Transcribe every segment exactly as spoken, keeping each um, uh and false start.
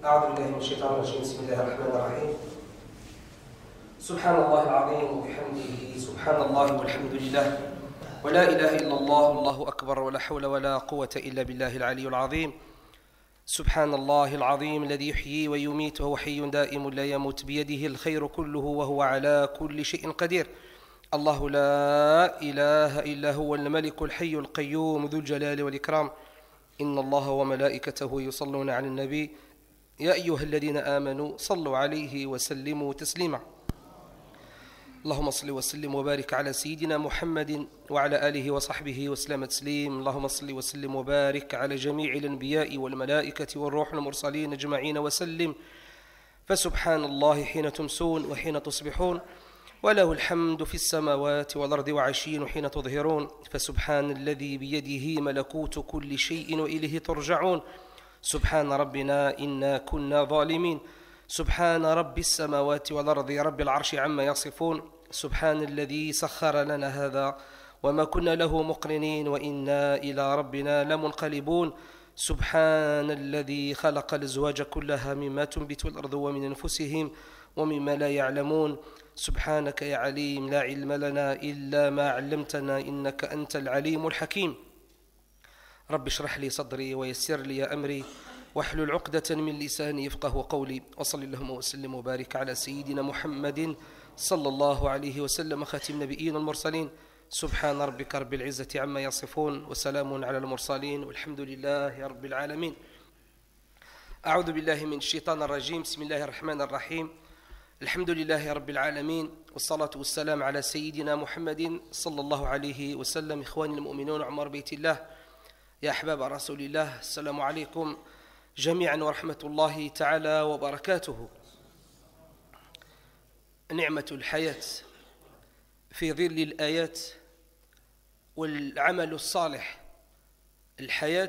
أعوذ بالله من الشيطان الرجيم. بسم الله الرحمن الرحيم. سبحان الله العظيم وبحمده سبحان الله والحمد لله ولا إله إلا الله الله أكبر ولا حول ولا قوة إلا بالله العلي العظيم. سبحان الله العظيم الذي يحيي ويميت وهو حي دائم لا يموت بيده الخير كله وهو على كل شيء قدير. الله لا إله إلا هو الملك الحي القيوم ذو الجلال والإكرام. إن الله وملائكته يصلون على النبي يا أيها الذين آمنوا صلوا عليه وسلموا تسليما. اللهم صل وسلم وبارك على سيدنا محمد وعلى آله وصحبه وسلم تسليم. اللهم صل وسلم وبارك على جميع الأنبياء والملائكة والروح المرسلين أجمعين وسلم. فسبحان الله حين تمسون وحين تصبحون وله الحمد في السماوات والأرض وعشيا حين تظهرون. فسبحان الذي بيده ملكوت كل شيء وإليه ترجعون. سبحان ربنا إنا كنا ظالمين. سبحان رب السماوات والأرض رب العرش عما يصفون. سبحان الذي سخر لنا هذا وما كنا له مقرنين وإنا إلى ربنا لمنقلبون. سبحان الذي خلق الأزواج كلها مما تنبت الأرض ومن أنفسهم ومما لا يعلمون. سبحانك يا عليم لا علم لنا إلا ما علمتنا إنك أنت العليم الحكيم. رب اشرح لي صدري ويسر لي أمري واحلل عقدة من لساني يفقه قولي. وصل اللهم وسلم وبارك على سيدنا محمد صلى الله عليه وسلم خاتم النبيين المرسلين. سبحان ربك رب العزة عما يصفون وسلام على المرسلين والحمد لله رب العالمين. أعوذ بالله من الشيطان الرجيم. بسم الله الرحمن الرحيم. الحمد لله رب العالمين والصلاة والسلام على سيدنا محمد صلى الله عليه وسلم. إخواني المؤمنون عمر بيت الله يا أحباب رسول الله، السلام عليكم جميعا ورحمة الله تعالى وبركاته. نعمة الحياة في ظل الآيات والعمل الصالح. الحياة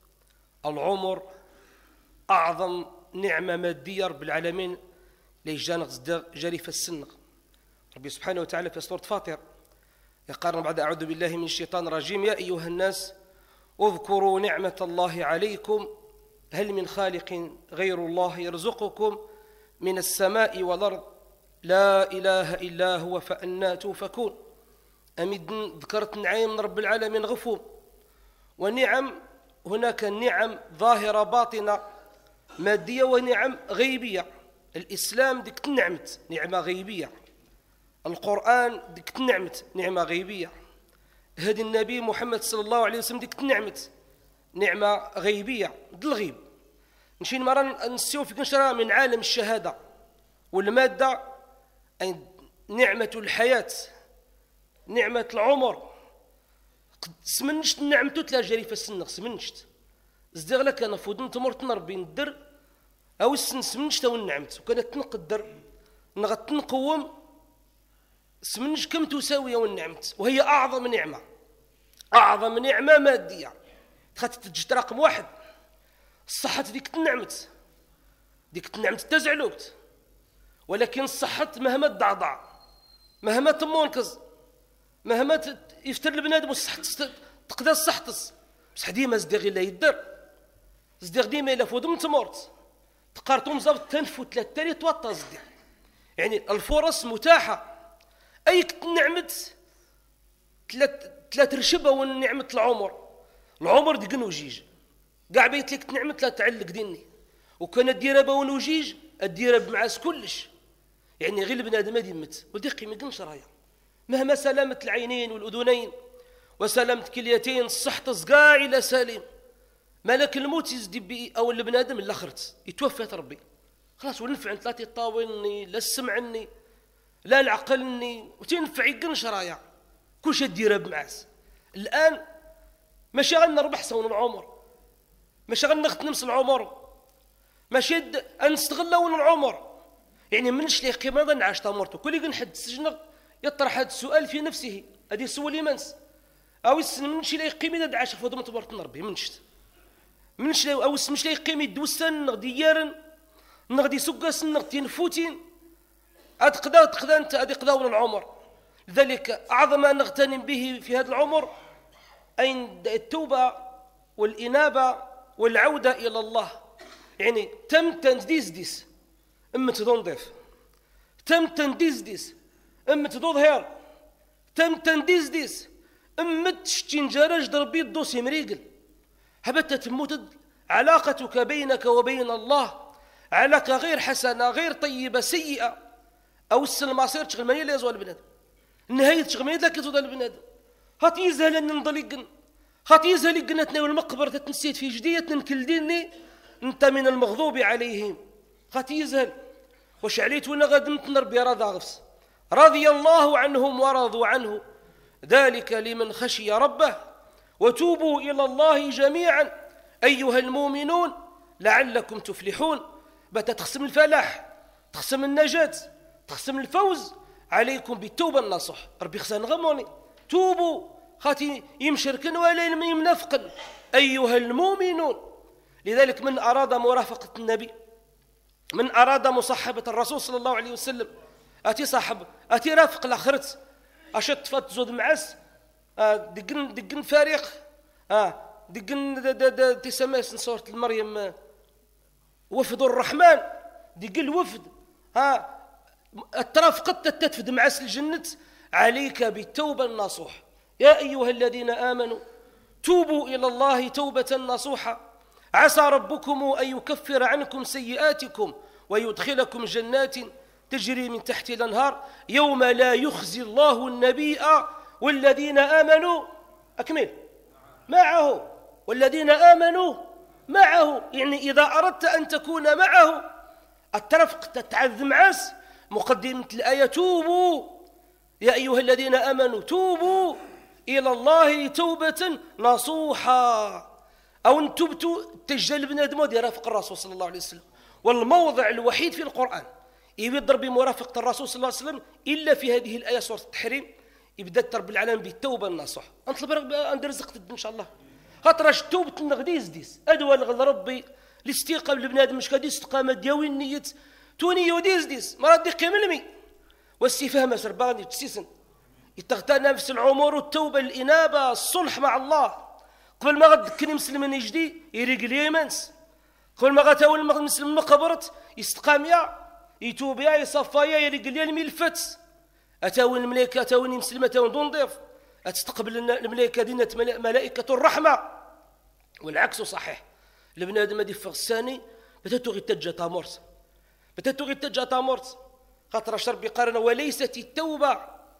العمر أعظم نعمة مادية رب العالمين ليجانا جاري في السن. ربي سبحانه وتعالى في سورة فاطر يقارن بعد أعوذ بالله من الشيطان الرجيم يا أيها الناس اذكروا نعمة الله عليكم هل من خالق غير الله يرزقكم من السماء والأرض لا إله إلا هو فأنا توفكون. أمد ذكرت نعيم من رب العالمين غفوم ونعم. هناك نعم ظاهرة باطنة مادية ونعم غيبية. الإسلام ديك نعمت نعمة غيبية. القرآن ديك نعمت نعمة غيبية. هدي النبي محمد صلى الله عليه وسلم ديك نعمت نعمة غيبية ضد الغيب. نمشي مرة نسيو في كنشرة من عالم الشهادة والمادة أي نعمة الحياة نعمة العمر. سمنشت نعمتو تلا جري في السن سمنشت زدير لك أنا فودن تمر تنربي ندر أو السن سمنشت أو النعمت وكانت تنقدر نغت تنقوم سمنش كم تساوي والنعمت. وهي أعظم نعمة أعظم نعمة مادية تخات تجي رقم واحد. الصحة ديك تنعمت ديك تنعمت تزعلوت ولكن الصحة مهما تضعضع مهما تمونكز مهما يفتر البنادم والصحة تقدر الصحتس بصح ديما زديغ إلا يدر زديغ ديما إلا فودم تمورت تقارتهم زبط تنفو ثلاث تالي توطى زديغ. يعني الفرص متاحة. أيك نعمت ثلاث رشبة ونعمة العمر. العمر ديك نوجيج قاع بيت لك نعمت لا تعلق ديني وكان ديرها بون وجيج الديرها بمعاس كلش. يعني غير البنادم هادي مت ودقي ما يقنش رايا مهما سلامة العينين والأذنين وسلامة الكليتين الصحة صقاع إلى سليم ملك الموت يزدي بي أو البنادم اللي خرت يتوفى ربي خلاص ونفع لا تطاولني لا سمعني لا العقلني وتنفع يقنش رايا كل شيء ديرها بمعاس. الآن ما شغلنا ربح سون العمر ما شغلنا نختنمس العمر ما شد أن نستغلون العمر. يعني منش لي قيمة ظن عاش تمرته كل يقن حد السجن يطرح هذا السؤال في نفسه هذه سؤال يمنس أو السن منش لي قيمة دعاش فضم تبرت نربي منش منش لي أو مش لي قيمة دوسن نغدي يارن نغدي سقاس نغدي نفوتين أتقدا تقدا أنت أدي قداون العمر. لذلك أعظم ما نغتنم به في هذا العمر أين التوبة والإنابة والعودة إلى الله. يعني تم تنديس ديس أم تنظيف، تم تنديس ديس أم تظهر، تم تنديس ديس أم تشتين جرج دربي الدوسي مريقل هبت تموت علاقتك بينك وبين الله علاقة غير حسنة غير طيبة سيئة أو السلم عصير تشغل مني لا يزوال البنادم النهاية تشغل مني لك يزوال البنادم هات يزهل أن نضلقن هات يزهل قنتنا والمقبرة تتنسيت في جدية ننكل ديني أنت من المغضوب عليهم هات يزهل وش عليت وانا غاد نربي رضا غفص رضي الله عنهم ورضوا عنه ذلك لمن خشي ربه وتوبوا إلى الله جميعا أيها المؤمنون لعلكم تفلحون. بتتقسم الفلاح تقسم النجاة تقسم الفوز عليكم بالتوبة النصح ربي خسان غموني توبوا خاتي يمشركن ولا يمنافقن أيها المؤمنون. لذلك من أراد مرافقة النبي من أراد مصاحبة الرسول صلى الله عليه وسلم أتي صاحب أتي رافق الآخرت أشد فات زود معس دقن دقن فارق دقن تسمى سورة المريم وفد الرحمن دقن الوفد ها الترافقت تتفد معس الجنة عليك بالتوبة النصوح. يا أيها الذين آمنوا توبوا إلى الله توبة نصوحة عسى ربكم أن يكفر عنكم سيئاتكم ويدخلكم جنات تجري من تحت الأنهار يوم لا يخزي الله النبي والذين آمنوا أكمل معه والذين آمنوا معه. يعني إذا أردت أن تكون معه الترفق تتعذ معس مقدمة الآية توبوا يا أيها الذين آمنوا توبوا إلى الله توبة نصوحا أو أن تبتوا تجل بنادم ودي رافق الرسول صلى الله عليه وسلم. والموضع الوحيد في القرآن يبدأ بمرافقة الرسول صلى الله عليه وسلم إلا في هذه الآية سورة التحريم يبدأ رب العالمين بالتوبة النصوح. أنطلب أن رزقت إن شاء الله خاطرش توبة النغديز ديس أدوى لغل ربي الاستيقام لبنادم مش كادي استقامة دياوي النية توني يوديز ديس مراد دي قيم المي واستفهام سرباني تسيسن يتغتى نفس العمر والتوبة الإنابة الصلح مع الله قبل ما غد كل مسلم يجدي يريق اليمنس قبل ما غد أول مسلم مقبرت يستقام يا يتوب يا يصفى يا يريق اليمي الفتس أتاون الملائكة أتاوني مسلمة أتاون دون ضيف أتستقبل الملائكة دينة ملائكة الرحمة والعكس صحيح. لبنادم هذه الثاني بتتو غي تجا تامورس بتتو غي تجا تامورس خاطر شربي قارن وليست التوبة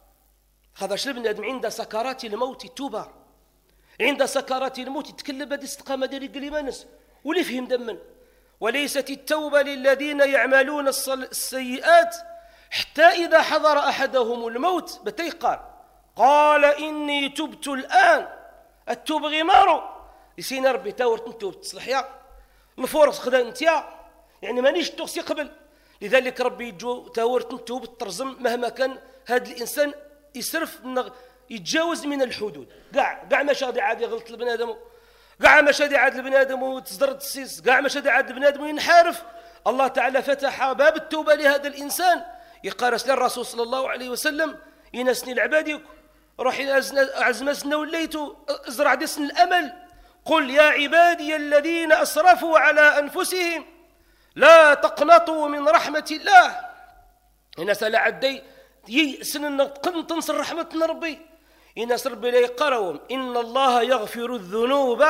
هذا لبنادم عند سكرات الموت التوبة عند سكرات الموت يتكلم بهذه الاستقامة ديال القليمانس واللي فهم دمن وليست التوبة للذين يعملون السيئات حتى إذا حضر أحدهم الموت بتيقان قال إني تبت الآن التوب غمارو يسينا ربي تاورت نتوب تصلح يا الفرص خذا انت يا يعني مانيش تغسي قبل. لذلك ربي يجو تاورت نتوب الترزم مهما كان هذا الإنسان يسرف يتجاوز من الحدود قاع قاع ما شادي عاد يغلط البنادم قاع ما شادي عاد البنادم وتصدر السيس قاع ما شادي عاد البنادم وينحرف. الله تعالى فتح باب التوبة لهذا الإنسان يقارس للرسول صلى الله عليه وسلم ينسني العبادك روح عزمسنا وليتو ازرع دسن الأمل قل يا عبادي الذين أسرفوا على أنفسهم لا تقنطوا من رحمة الله. هنا سأل عدي يسن قن تنصر رحمة ربي إنس ربي لا يقرهم إن الله يغفر الذنوب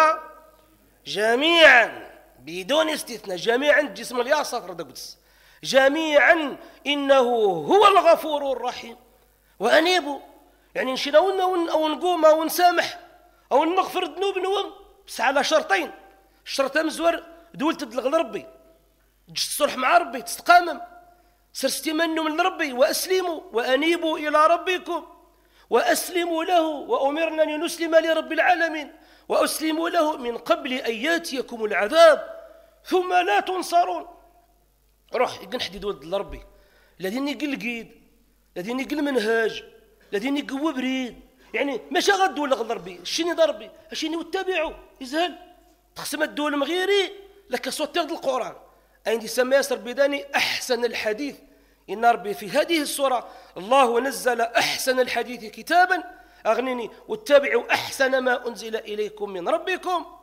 جميعا بدون استثناء جميعا جسم الياسر قدس جميعا إنه هو الغفور الرحيم. وأنيبوا يعني نشينا أو نقوم أو نسامح أو نغفر الذنوب نوم بس على شرطين الشرط مزور دول تدلغ لربي تصلح مع ربي تستقامم سرستمنوا من ربي وأسلموا وأنيبوا إلى ربكم وأسلموا له وأمرنا أن نسلم لرب العالمين وأسلموا له من قبل أن ياتيكم العذاب ثم لا تنصرون. روح يقنحدي ولد لربي الذين يقل قيد الذين يقل منهاج الذين يقوى بريد يعني ماشي غد ولا غد ربي شيني ضربي شيني واتبعوا يزهل تقسم الدول مغيري لك صوت تغد القرآن عندي سمى ياسر بداني أحسن الحديث إن ربي في هذه السورة الله نزل أحسن الحديث كتابا أغنني واتبعوا أحسن ما أنزل إليكم من ربكم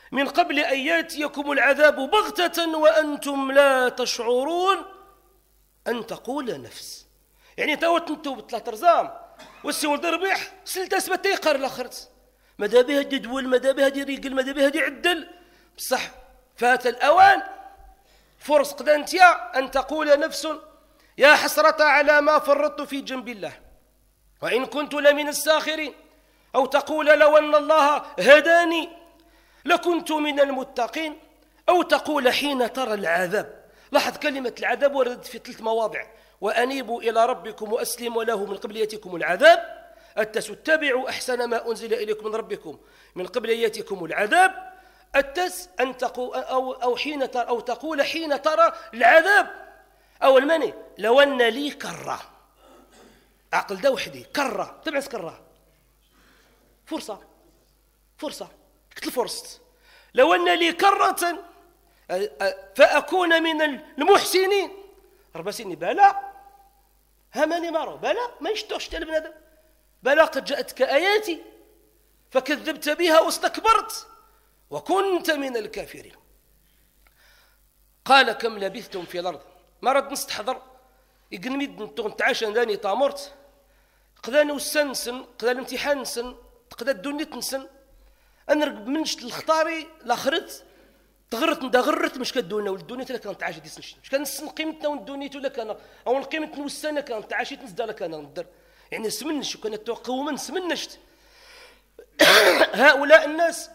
من قبل أن يأتيكم العذاب بغتة وأنتم لا تشعرون أن تقول نفس. يعني توت انتو بثلاث رزام والسول ربيح سلت اسبت يقر الاخرت ماذا بها يدول ماذا بها يريقل ماذا بها يعدل بصح فات الأوان فرص قدنتيا أن تقول نفس يا حسرة على ما فرطت في جنب الله وإن كنت لمن الساخرين، أو تقول لو أن الله هداني لكنت من المتقين، أو تقول حين ترى العذاب. لاحظ كلمة العذاب وردت في ثلاث مواضع: وأنيبوا إلى ربكم وأسلموا له من قبل يأتيكم العذاب، التس اتبعوا أحسن ما أنزل إليكم من ربكم من قبل يأتيكم العذاب، التس أن تقول أو, أو, حين ترى أو تقول حين ترى العذاب. أو المني لو أن لي كرة، عقل ده وحدي كرة تبعث كرة فرصة فرصة كتل فرصة لو أن لي كرة فأكون من المحسنين. ربا سيني بلا هماني مارو بلا ما يشتوش تلبن هذا بلا قد جاءتك آياتي فكذبت بها واستكبرت وكنت من الكافرين. قال كم لبثتم في الأرض، ما رد نستحضر يقنميد نتغن تعاشا داني تامرت قداني والسن سن قدا الامتحان سن قدا الدنيا تنسن أنرقب منشت الخطاري لاخرت تغرت ندا غرت مش كدونا والدنيا تلا كانت عاشت يسنش مش كان نسن قيمتنا والدنيا تلا كان او قيمتنا والسنه كانت عاشت نزدا لك انا ندر يعني سمنش وكانت قوما سمنشت. هؤلاء الناس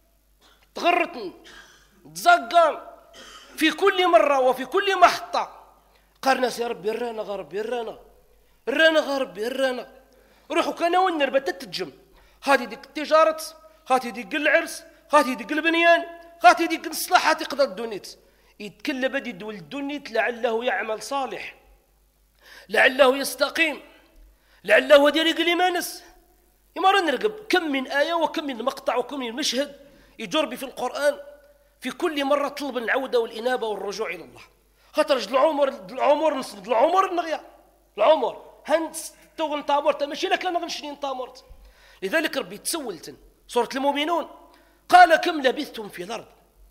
تغرتن تزقان في كل مره وفي كل محطه قال يا ربي الرانا غربي الرانا الرانا غربي الرانا روحوا كان ونر بتتجم هذه ديك التجاره هاتي ديك العرس هاتي ديك البنيان هاتي ديك الصلاح هاتي قدر الدنيت يتكلم بدي دول الدنيت لعله يعمل صالح لعله يستقيم لعله يدير يقلي مانس يمر نرقب كم من آية وكم من مقطع وكم من مشهد يجربي في القرآن في كل مرة طلب العودة والإنابة والرجوع إلى الله. خاطر العمر العمر نسد العمر نغيا العمر هنس توغن تامرت ماشي لك انا غنشني تامرت. لذلك ربي تسولتن سورة المؤمنون قال كم لبثتم في الأرض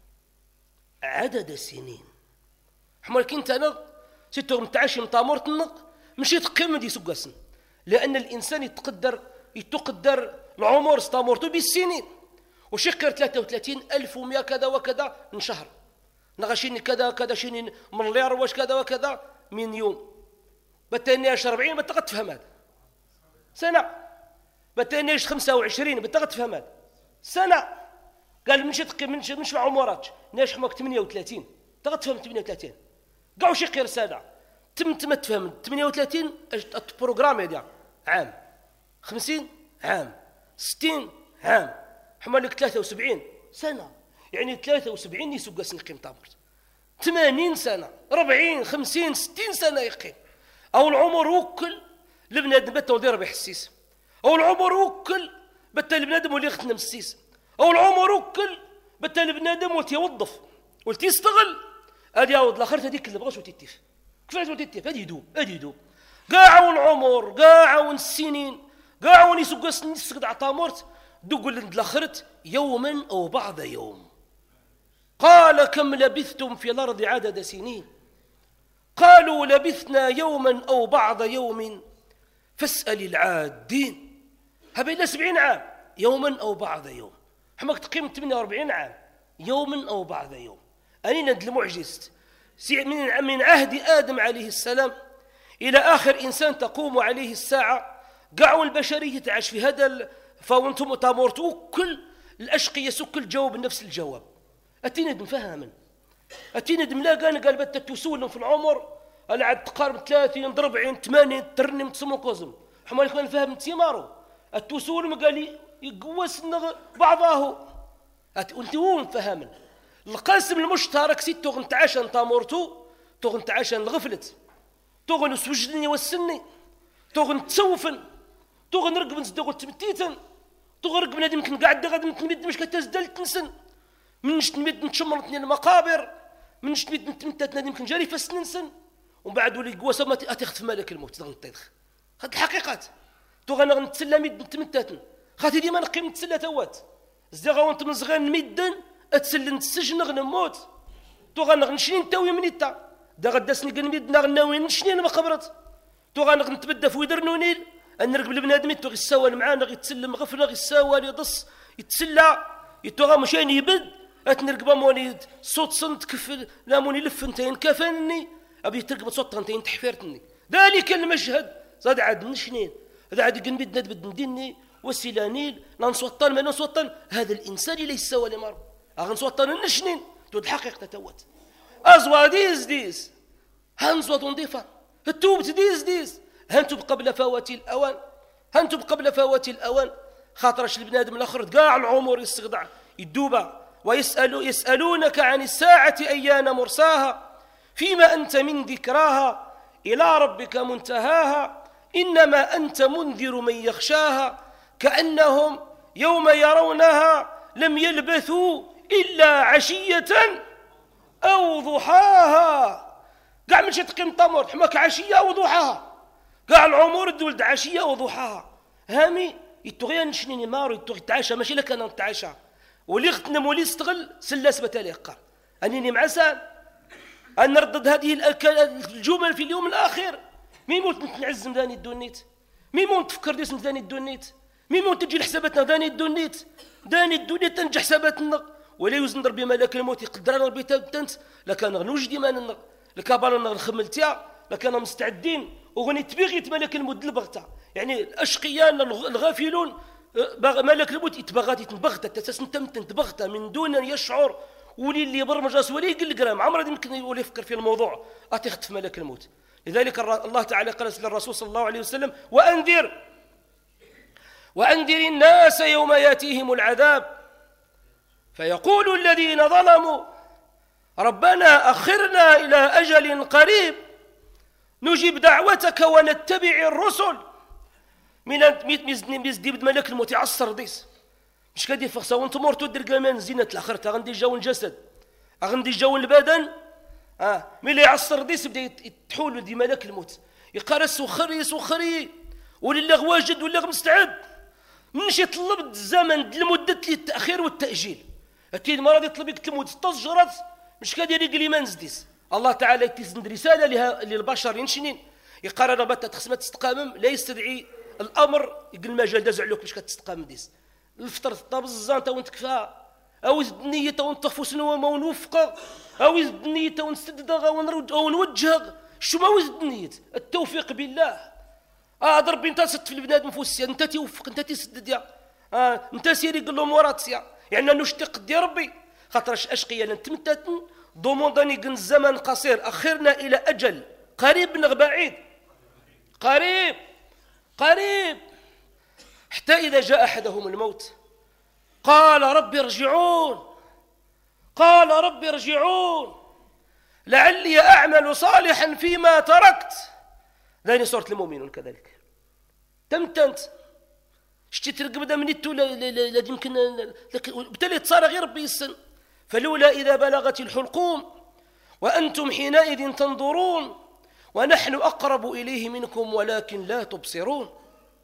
عدد سنين. حمر كنت أنا ستة متعشي متامرت النق مشيت قيمة دي سقاسن لأن الإنسان يتقدر يتقدر العمر استامرته بالسنين وشكر ثلاثة وثلاثين ألف ومئة كذا وكذا من شهر نغشيني كذا كذا شيني مليار واش كذا وكذا من يوم بتانيش أربعين بتقد تفهم هذا سنة بتانيش خمسة وعشرين بتقد تفهم هذا سنة قال من شتقي من شو من شو عمرات ناش حماك ثمانية وثلاثين تقد تفهم ثمانية وثلاثين قاو شي غير سنة تم تم تفهم ثمانية وثلاثين البروغرام هذا عام خمسين عام ستين عام حمالك ثلاثة وسبعين سنة يعني ثلاثة وسبعين يسوق سنقيم تامرت ثمانين سنة أربعين خمسين ستين سنة يقيم. أو العمر وكل لبنادم بتا ودير بحسيس أو العمر وكل بتا لبنادم ولي يختنا مسيس أو العمر وكل بتا لبنادم ولتي يوظف ولتي يستغل هادي عاود الآخر هذيك اللي بغاش وتيتيف كيفاش وتيتيف هادي يدوب هادي يدوب كاع العمر كاع السنين كاع ونسوق نسقط عطامرت دوقل الاخرت يوما أو بعض يوم. قال كم لبثتم في الأرض عدد سنين قالوا لبثنا يوما أو بعض يوم فاسأل العادين. هبين سبعين عام يوما أو بعض يوم حماك تقيم ثمانية وأربعين عام يوما أو بعض يوم. أنين المعجز من من عهد آدم عليه السلام إلى آخر إنسان تقوم عليه الساعة قاعوا البشرية تعيش في هذا فوانتم تامرتوا كل الأشقية سكل جاوب نفس الجواب. أتينا نفهما أتينا دملاقا أنا قال بتا تسولهم في العمر أنا عاد تقارب ثلاثين أربعين ثمانين ترنم تسمو كوزم حمال يكون فهم تيمارو التسول قال لي يقوس بعضاه أنت هو فهما القاسم المشترك ست تغن تعاشا تامرتو تغن تعاشا الغفلت تغن سوجدني والسني تغن تسوفن تغن رقب نزدغل تمتيتا تغن رقب نادي يمكن قاعد غادي نتمد مش كتزدل تنسن من نتمد نتشمرتني المقابر من نتمد نتمتت نادي يمكن جاري فسننسن ومن بعد ولي قواسه ما تخف مالك الموت تغن طيخ هاد الحقيقات تغن نتسلى مد نتمتت خاطي ديما نقيم نتسلى توات زدغا وانت من صغير نمدن اتسلن السجن غنموت تو غنغنشني نتاوي منيتا دا غدا سني قنميد نغناوي نشني ما قبرت تو غنتبدا في ويدر نونيل نركب البنادم تو غيساوى معانا غيتسلم غفله غيساوى يضص يتسلى يتو غمشان يبد اتنركب موني صوت صنت كف لاموني لفنتين كفني ابي تركب صوت تنتين تحفيرتني ذلك المشهد زاد عاد نشنين هذا عاد قنميد ندبد نديني وسيلانيل نصوطن ما نصوطن هذا الانسان ليس سوى لمر غنصوطن نشنين تو الحقيقه توت ازوا ديز ديز هنزوط نضيفه التوبت ديز ديز هنتوب قبل فوات الاوان هنتوب قبل فوات الاوان خاطرش البنادم الاخر كاع العمر يستخدع يدوبا ويسالوا يسالونك عن الساعه ايان مرساها فيما انت من ذكراها الى ربك منتهاها انما انت منذر من يخشاها كانهم يوم يرونها لم يلبثوا الا عشيه او ضحاها كاع من شي تقيم طمر حماك عشيه او ضحاها كاع العمر دولد عشيه وضحاها هامي يتغيا نشنيني مارو يتغي تعاشى ماشي لك انا نتعاشى ولي غتنم ولي استغل سلاس بتاليقا انني معسان ان نردد هذه الجمل في اليوم الاخير مين موت نعزم داني الدونيت مين موت تفكر ديس داني الدونيت مين موت تجي لحساباتنا داني الدونيت داني الدونيت تنجح حساباتنا ولا يوزن ربي ملك الموت يقدر ربي تنت لكان غنوجدي ما نغ لكابانا نخملتيا لكان مستعدين وغني تبيغي ملك الموت البغته يعني الاشقياء الغافلون ملك الموت يتبغى يتبغت تسنتمت تبغت من دون ان يشعر ولي اللي برمج راسه ولا يقل قرام عمره يمكن يولي يفكر في الموضوع اتخت في ملك الموت لذلك الله تعالى قال للرسول صلى الله عليه وسلم وانذر وانذر الناس يوم ياتيهم العذاب فيقول الذين ظلموا ربنا اخرنا الى اجل قريب نجيب دعوتك ونتبع الرسل من مزدي بد ملك الموت يعصر ديس مش كادي فخصا وانت مورتو دير كمان زينه الاخر تا غندي جو الجسد غندي جو البدن اه ملي يعصر ديس بدا يتحول دي ملك الموت يقرس وخري سخري ولله واجد ولا مستعد منش يطلب الزمن لمده التاخير والتاجيل اكيد ما راضي يطلب يكتب لمده تجرت مش كادير يقلي ما نزديس الله تعالى يتسند رساله لها للبشر ينشنين يقرر بات تخصمت تستقامم لا يستدعي الامر يقول المجال داز عليك باش كتستقام ديس الفطر طاب الزان تا وانت كفا او النيه تا وانت تخفوس نو ما ونوفق او النيه تا ونسدد او نوجه شو ما وزد النيه التوفيق بالله اه ضربي انت ست في البنادم فوسيا انت توفق انت تسدد يا اه انت سيري قال لهم وراتيا يعني نشتق دي ربي خاطرش اشقيا نتمتت ضمنني قن الزمن قصير اخرنا الى اجل قريب نغ بعيد قريب قريب حتى إذا جاء أحدهم الموت قال رب ارجعون قال رب ارجعون لعلي أعمل صالحا فيما تركت ذاني صورة المؤمنون كذلك تمتنت شتي ترقب دا منيتو لا يمكن بالتالي تصار غير ربي السن فلولا إذا بلغت الحلقوم وأنتم حينئذ تنظرون ونحن أقرب إليه منكم ولكن لا تبصرون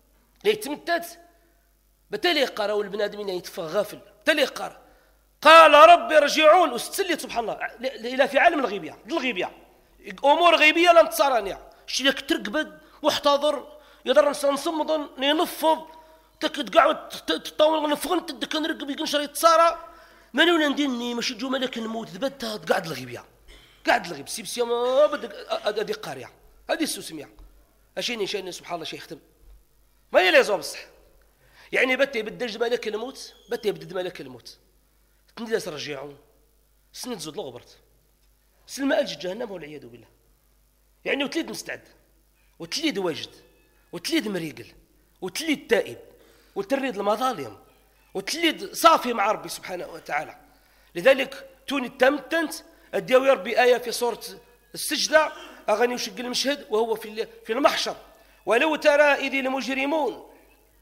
ليتمتت بتالي قرا والبنادمين يتفغ غافل بتالي قرا قال رب ارجعون واستسليت سبحان الله الى في عالم الغيبيه الغيبيه امور غيبيه لم تصارني شيك ترقبد واحتضر يقدر نصمد ننفض تقعد تطاول نفغن تدك نرقب ينشر يتصارى من وين نديني ماشي جو ملك الموت ثبتها قاعد الغيبيه قاعد الغيب سيبسيا ما بدك هذه قاريه هذه السوسميه اشيني شيني سبحان الله شي يختم ما هي لازم بصح يعني بتي بدج ملك الموت بتي بدد ملك الموت تندي ترجعون سند زود لغبرت سلم ألج جهنم والعياذ بالله يعني وتليد مستعد وتليد واجد وتليد مريقل وتليد تائب وتريد المظالم وتليد صافي مع ربي سبحانه وتعالى لذلك توني تمتنت اديو يا ربي آية في سورة السجدة أغني وشق المشهد وهو في في المحشر ولو ترى إذ المجرمون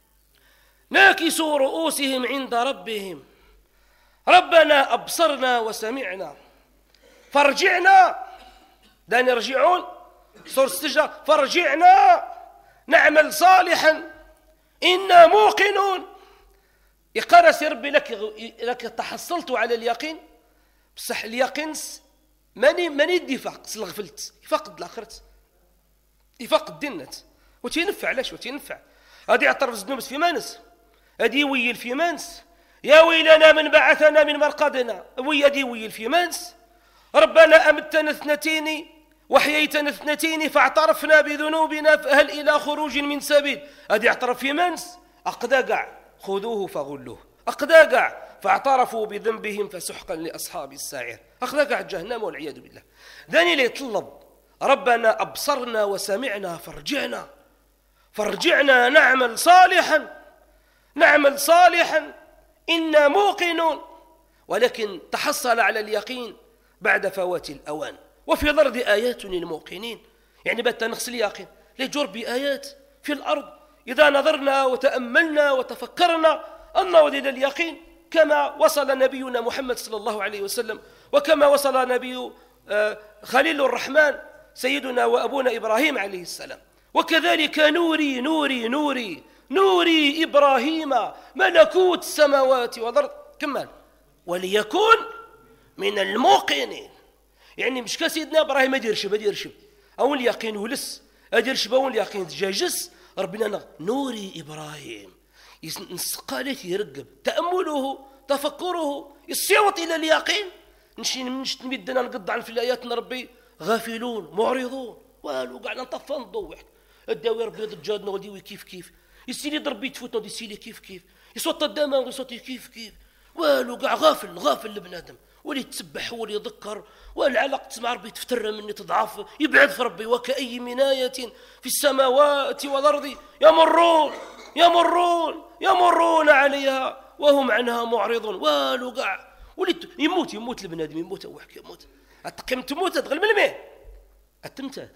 ناكسوا رؤوسهم عند ربهم ربنا أبصرنا وسمعنا فارجعنا دان يرجعون سورة السجدة فارجعنا نعمل صالحا إنا موقنون يقرا سي ربي لك لك تحصلت على اليقين، بصح اليقين ماني ماني يدي فاق الغفلت يفقد الاخرت يفقد دينت وتينفع. علاش وتينفع؟ غادي يعترف الذنوب في مانس، غادي يويل في مانس، يا ويلنا من بعثنا من مرقدنا، وي غادي يويل في مانس. ربنا امتنا اثنتين وحييتنا اثنتين فاعترفنا بذنوبنا فهل الى خروج من سبيل، غادي يعترف في مانس. اقدا كاع خذوه فغلوه، اقدا كاع فاعترفوا بذنبهم فسحقا لاصحاب السعير، اقدا كاع جهنم والعياذ بالله. ذاني اللي يطلب ربنا أبصرنا وسمعنا فارجعنا فارجعنا نعمل صالحا نعمل صالحا إنا موقنون، ولكن تحصل على اليقين بعد فوات الأوان. وفي الأرض آيات للموقنين، يعني بات نغسل اليقين لجور بآيات في الأرض إذا نظرنا وتأملنا وتفكرنا أن نوصل اليقين كما وصل نبينا محمد صلى الله عليه وسلم، وكما وصل نبي خليل الرحمن سيدنا وأبونا إبراهيم عليه السلام. وكذلك نوري نوري نوري نوري إبراهيم ملكوت السماوات والأرض كمال وليكون من الموقنين. يعني مش كسيدنا إبراهيم أدير شب أدير شب أو اليقين ولس أدير شب أو اليقين تجاجس ربنا نوري إبراهيم نسقالت يرقب تأمله تفكره يصوت إلى اليقين. نشي نمدنا نقض في الآيات ربي غافلون معرضون والو قاعد نطفى نضوح الداوي ربي ضجادنا وديوي كيف كيف يسيلي ضربي تفوتنا دي سيلي كيف كيف يصوت الدماغ ويصوتي كيف كيف والو قاع غافل غافل لبنادم ولي تسبح ولي يذكر والعلاقة مع ربي تفتر مني تضعف يبعد في ربي. وكأي من آية في السماوات والأرض يمرون يمرون يمرون عليها وهم عنها معرضون والو قاع ولي يموت يموت البنادم يموت وحكي يموت أتقيم تموت أتغل من الماء التمتاد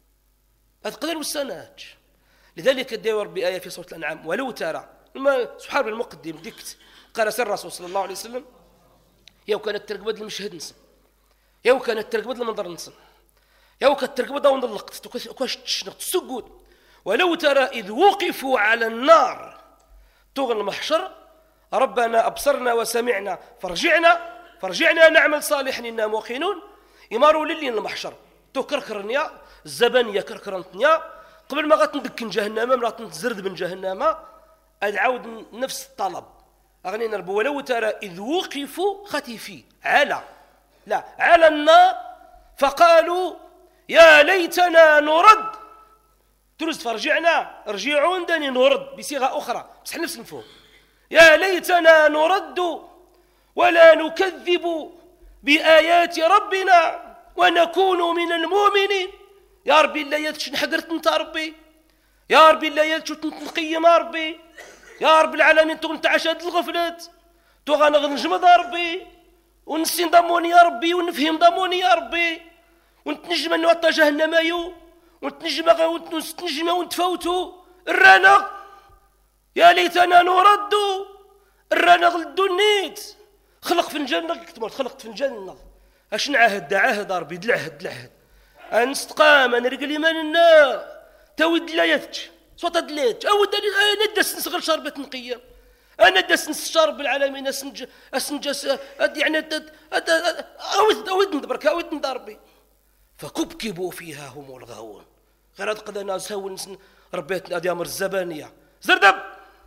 أتقدر والسنات. لذلك الدور بآية في سورة الأنعام ولو ترى سبحان المقدم ديكت قال سر الرسول صلى الله عليه وسلم يو كانت ترقبد المشهد نسم يو كانت ترقبد المنظر نسم يو كانت ترقبد ونضلقت وكاش تشنق تسقود ولو ترى إذ وقفوا على النار تغن المحشر ربنا أبصرنا وسمعنا فرجعنا فرجعنا نعمل صالحا إنا موقنون يماروا للي المحشر تو كركرنيا الزبانية كركرنتنيا قبل ما غتندكن جهنم ما غتنزرد من جهنم أدعود نفس الطلب أغنينا رب ولو ترى إذ وقفوا ختفي على لا على النار فقالوا يا ليتنا نرد ترز فرجعنا رجعون داني نرد بصيغة أخرى بس نفس المفهوم يا ليتنا نرد ولا نكذب بآيات ربنا ونكون من المؤمنين. يا ربي الله يدش نحقرت انت ربي يا ربي الله يدش تنقيم ربي يا رب العالمين تغن تعشاد الغفلات تغن نجمد يا ربي ونسي ضموني يا ربي ونفهم ضموني يا ربي ونتنجم نوطى جهنم يو ونتنجم ونتنجم ونتفوتوا الرنغ يا ليتنا نرد الرنغ للدنيت خلق في الجنة كتبت خلقت في الجنة اش نعهد عهد ربي دلعهد دلعهد انستقام انا رجلي مالنا تود لا يفتش صوت دليت او انا دس نصغر شربة نقيه انا دس نشرب العالمين اسنج اسنج يعني اود اود ندبرك اود ندربي فكبكبوا فيها هم الغاوون غير قد ناس هون ربيت ادي امر الزبانيه زردب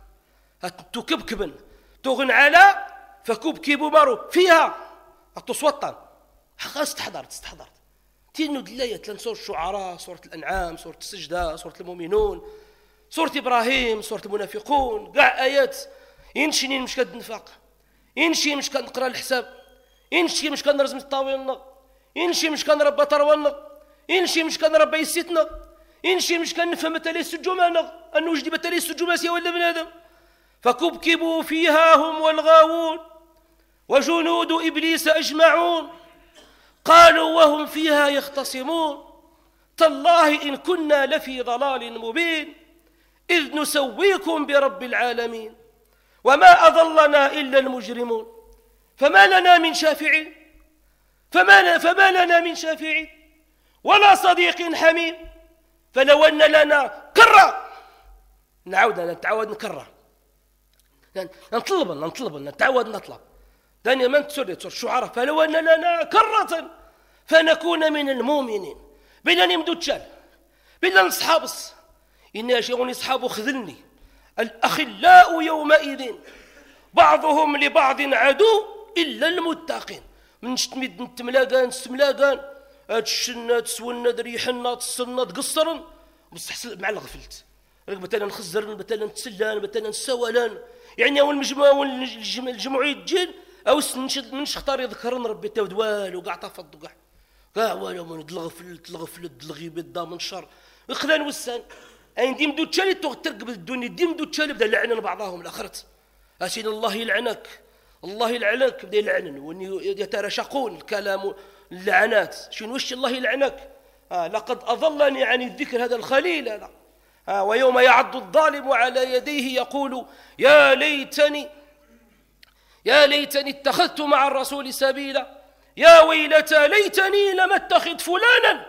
تكبكبن تغن على فكبكبوا مارو فيها تصوتن خاص تحضرت استحضرت تينو دلاية سورة الشعراء سورة الأنعام سورة السجدة سورة المؤمنون سورة إبراهيم سورة المنافقون قاع آيات ينشيني مش كد نفاق ينشي مش كد نقرأ الحساب ينشي مش كد نرزم الطاويلنا ينشي مش كد نربى ترونا ينشي مش كد نربى يسيتنا ينشي مش كد نفهم تالي السجومانا أنه جدي بتالي السجوماسيا ولا بنادم فكبكبوا فيها هم والغاوون وجنود إبليس أجمعون قالوا وهم فيها يختصمون تالله إن كنا لفي ضلال مبين إذ نسويكم برب العالمين وما أضلنا إلا المجرمون فما لنا من شافعين فما, فما لنا من شافعين ولا صديق حميم فلو أن لنا كرة نعود نتعود نكرة نطلب نطلب نتعود نطلب داني من تسر الشعراء فلو أن لنا كرة فنكون من المؤمنين بينا نمدو تشال بينا نصحابس إني أشيغوني صحابو خذلني الأخلاء يومئذ بعضهم لبعض عدو إلا المتقين من شتمد نتملاقان نستملاقان هادشنا تسولنا دريحنا تصلنا تقصرن بصح مع الغفلت مثلا نخزرن مثلا نتسلان مثلا نسولان يعني اول مجموعه اول الجمعيه تجين او نشد منش اختار يذكرن ربي تاود والو كاع طفض كاع كاع والو من الغفلت الغفلت الغيبه الضام الشر خذان وسان اين ديمدو تشالي ترقب الدنيا ديمدو تشالي بدا يلعنن بعضهم الاخرت اسين الله يلعنك الله يلعنك بدا يلعنن يتراشقون الكلام اللعنات شنو وش الله يلعنك آه لقد اضلني عن الذكر هذا الخليل هذا آه ويوم يعض الظالم على يديه يقول يا ليتني يا ليتني اتخذت مع الرسول سبيلا يا ويلتى ليتني لم اتخذ فلانا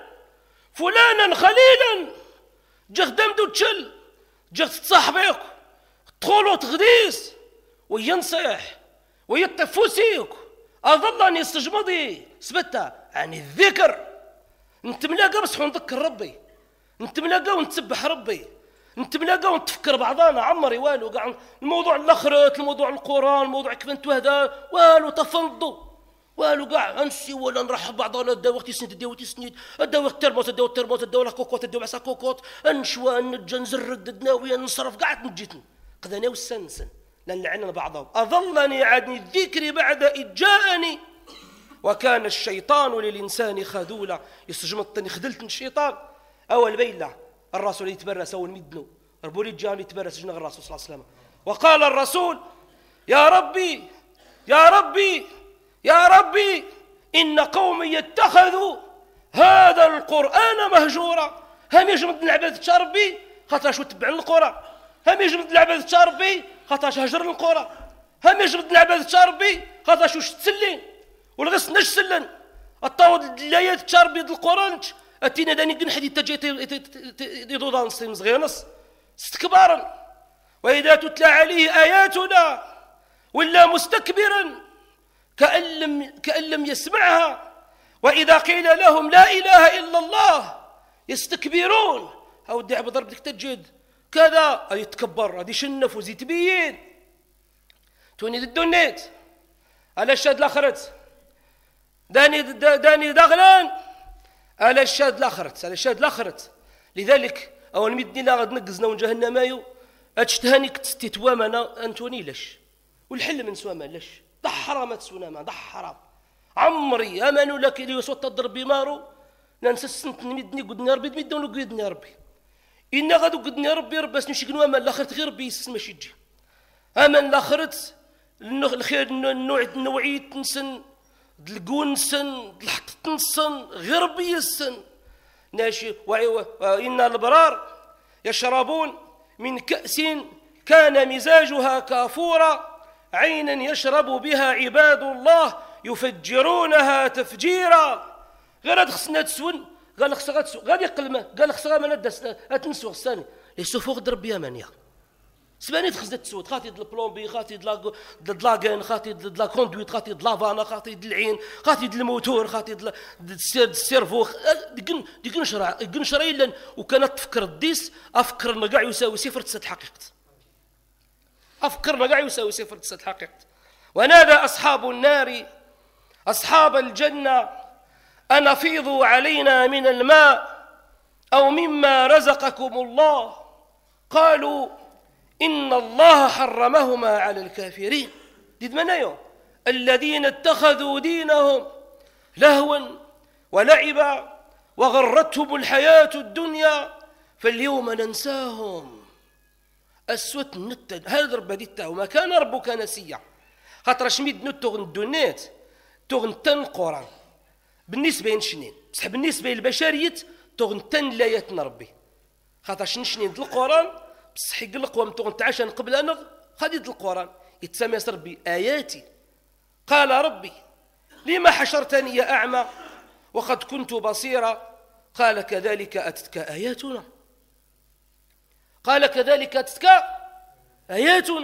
فلانا خليلا جغ دمدو تشل جغ تصاحبيك تدخلوا تغديس وينصيح ويطفوسيك اظلني استجمضي سبتها عن الذكر انت ملاقى بصح نذكر ربي انت ملاقى ونتسبح ربي انت ملاقى ونتفكر بعضانا عمري والو كاع الموضوع الاخرت الموضوع القران الموضوع كيف انتو هذا والو تفنضوا والو كاع انسي ولا نرحب بعضنا دا وقت يسند دا وقت يسند دا وقت تربوت دا وقت تربوت دا ولا كوكوت دا عسا كوكوت انشوا نجا نزرد دناوي نصرف قاعد نجيتني قداني والسنسن لان لعنا بعضهم اظلني عن الذكر بعد اذ جاءني وكان الشيطان للإنسان خذولا يستجمطني خذلت الشيطان أول بيلا الرسول يتبرس أول مدنو ربولي جاني يتبرس جنغ الرسول صلى الله عليه وسلم وقال الرسول يا ربي يا ربي يا ربي إن قومي يتخذوا هذا القرآن مهجورا هم يجمد العباد تشاربي خاطرش تبع القرآن هم يجمد العباد تشاربي خاطرش هجر القرآن هم يجمد العباد تشاربي خاطرش وش تسلين والغس نجسلن الطاود الآيات تشاربي القرآن أتينا داني قنحدي التجيت يضودان صيم صغيرنص استكبارا وإذا تتلى عليه آياتنا ولا مستكبرا كأن لم, كأن لم يسمعها وإذا قيل لهم لا إله إلا الله يستكبرون هاو الدعب بضرب ديك تجد كذا يتكبر هذه شنف وزيت بيين توني الدنيت على الشاد الآخرت داني داني دغلان على الشاد الاخرت على الشاد الاخرت لذلك اول مدني لا غد نقزنا وجهنا مايو اتشتهاني تتوامنا انتوني ليش والحل من سواما ليش ضح حرام تسونا ما ضح حرام عمري امنوا لك اللي يسوط الضرب مارو ننسى السنت مدني قدني ربي مدون قدني ربي ان غدو قدني ربي ربي اسمي شكنوا امان الاخرت غير ربي يسمى شيجي امان الاخرت الخير النوع النوعيه نسن دلقون سن دلحطت نسن غربي السن ناشي وإن الأبرار يشربون من كأس كان مزاجها كافورا عينا يشرب بها عباد الله يفجرونها تفجيرا غير هاد خصنا تسون قال خصها تسون غادي يقلمه قال خصها ما ندس اتنسو خصاني ليسو فوق درب يمانيا سبانيت خصها تسود خاطي د البلومبي خاطي د لاكان خاطي د لا كوندويت خاطي د لافانا خاطي د العين خاطي د الموتور خاطي د السيرفو ديك ديك نشرع ديك نشرع الا وكانت تفكر الديس افكرنا كاع يساوي صفر تسد حقيقه افكرنا كاع يساوي صفر تسد حقيقه ونادى اصحاب النار اصحاب الجنه ان افيضوا علينا من الماء او مما رزقكم الله قالوا إن الله حرمهما على الكافرين ديد منايو الذين اتخذوا دينهم لهوا ولعبا وغرتهم الحياة الدنيا فاليوم ننساهم السوت نتد هذا رب ديتا وما كان ربك نسيا خاطر شميد نتغن الدنيات تغن تن القرآن بالنسبة للشنين بصح بالنسبة للبشرية تغن تن لايات ربي خاطر شنشنين القرآن بصح يقلق ومتغن تعشان قبل أن خديد القرآن يتسمى ربي آياتي قال ربي لما حشرتني يا أعمى وقد كنت بصيرا قال كذلك أتتك آياتنا قال كذلك أتتك آياتنا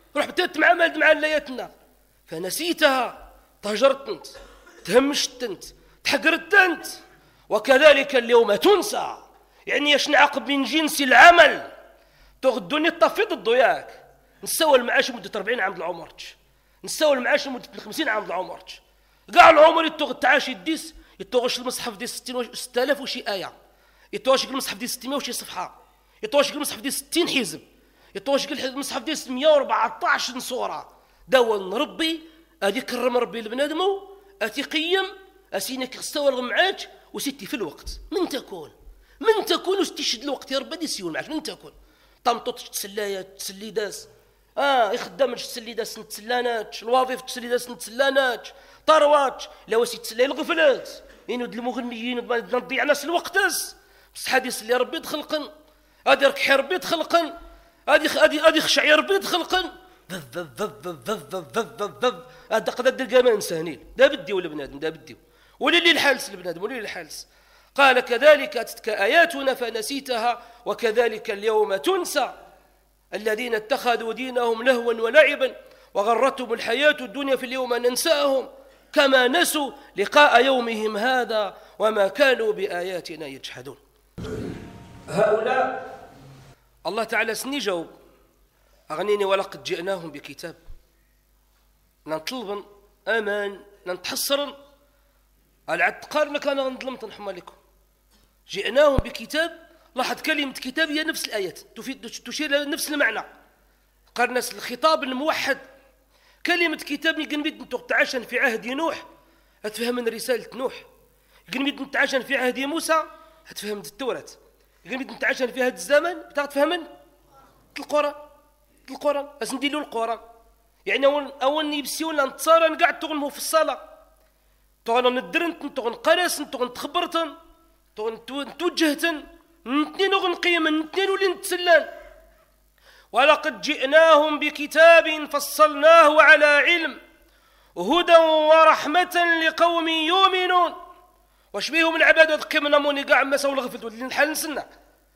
روح بدات مع مالد مع لايتنا فنسيتها، تهجرت، تهمشت، تحقرت. وكذلك اليوم تنسى، يعني اش نعاقب من جنس العمل. الدنيا تطفي ضده ياك. نسوى المعاش لمده أربعين عام د العمر، نسوى المعاش لمده خمسين عام د العمر، كاع العمر يتوغ التعاش يديس يتوغش المصحف ديال ستة آلاف وشي ايه، يتوغش المصحف ديال ستمائة وشي صفحه، يتوغش المصحف ديال ستين حزب، يتوغش المصحف ديال مائة وأربعطاش سوره. داول ربي ادي كرم ربي لبنادمو، اتي قيم اسينك استوى الغمعات وستي في الوقت. من تكون من تكون وستيشد الوقت يا ربي دي سيول معاك. من تكون طمطوط تسلايات تسليداس اه يخدم تسليداس نتسلانات، الوظيفه تسليداس نتسلانات، طروات لا وسي تسلي الغفلات ينود المغنيين نضيع ناس الوقت. بصح هادي سلي ربي تخلقن، هادي ركحي ربي تخلقن، هادي هادي هادي خشعي ربي تخلقن. هذا قدر دير ما انسانين دا بدي ولا بنادم دا بدي ولي اللي الحالس البنادم ولي الحالس. قال كذلك اتتك اياتنا فنسيتها وكذلك اليوم تنسى. الذين اتخذوا دينهم لهوا ولعبا وغرتهم الحياة الدنيا في اليوم ننساهم كما نسوا لقاء يومهم هذا وما كانوا بآياتنا يجحدون. هؤلاء الله تعالى سني جاوب أغنيني ولقد جئناهم بكتاب نطلبا أمان نتحصرا العد قارنا كان نظلمت نحمى لكم. جئناهم بكتاب، لاحظ كلمة كتاب هي نفس الآيات تفيد تشير لنفس المعنى. قرنا الخطاب الموحد كلمة كتاب يقنبيد نتعاشن في عهد نوح هتفهم من رسالة نوح، يقنبيد نتعاشن في عهد موسى هتفهم من التوراة، يقنبيد نتعاشن في هذا الزمن بتفهم من القرآن. القرآن بس نديروا القرآن يعني أول أول يبسيونا نتصارى نقعد تغنمو في الصلاة تغن ندرنت تغن قرس تغن تخبرتن تغن توجهتن نتنين نغن قيمة نتنين ولي نتسلان. ولقد جئناهم بكتاب فصلناه على علم هدى ورحمة لقوم يؤمنون. واش بيهم العباد وذكمنا موني قاع ما سووا الغفلت ولي نحل نسنا.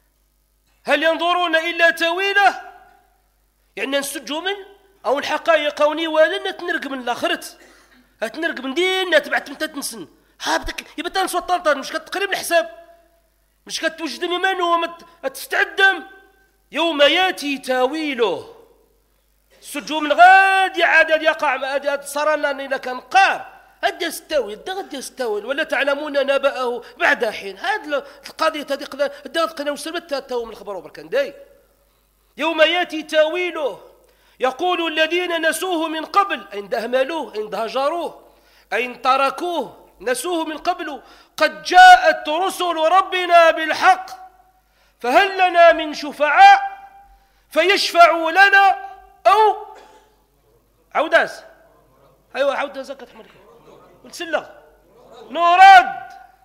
هل ينظرون إلا تاويله يعني نسجوا من أو الحقائق أو نيوالا نتنرق من الآخرت هتنرق من دينا تبعت من تتنسن هابتك يبقى تنسوا الطنطان مش كتقريب الحساب مش كتوجد منه وما تستعدم. يوم ياتي تاويله سجوا من غادي عاد يقع صار لنا إذا كان قار هدي يستوي غادي يستوي ولا تعلمون نبأه بعد حين. هذه القضية هذه قضية قناة وسلمت تاو من الخبر وبركان داي. يوم ياتي تاويله يقول الذين نسوه من قبل أين أهملوه أين هجروه أين تركوه نسوه من قبل قد جاءت رسل ربنا بالحق فهل لنا من شفعاء فيشفعوا لنا أو عوداس أيوة عوداس كتحمل ونسلغ نرد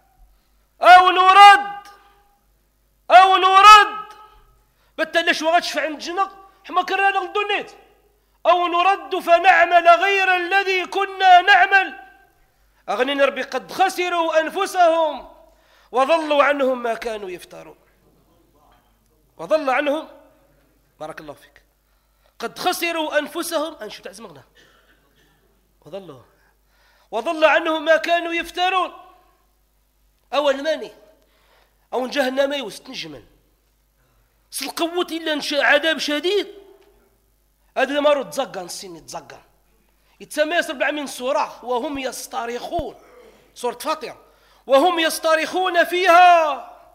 أو نرد أو نرد بالتالي شو غتشفع عند جنق حما كرانا غدونيت أو نرد فنعمل غير الذي كنا نعمل. أغنين ربي قد خسروا أنفسهم وضلوا عنهم ما كانوا يفترون. وضل عنهم بارك الله فيك قد خسروا أنفسهم أنشو تعزمغنا وضلوا وضل عنهم ما كانوا يفترون. أول ماني أو جهنم يوست نجمن سلقوت إلا نشاء عذاب شديد. هذا ما رد تزقن السن تزقن يتسمى سبع من سورة وهم يصطرخون سورة فاطر وهم يصطرخون فيها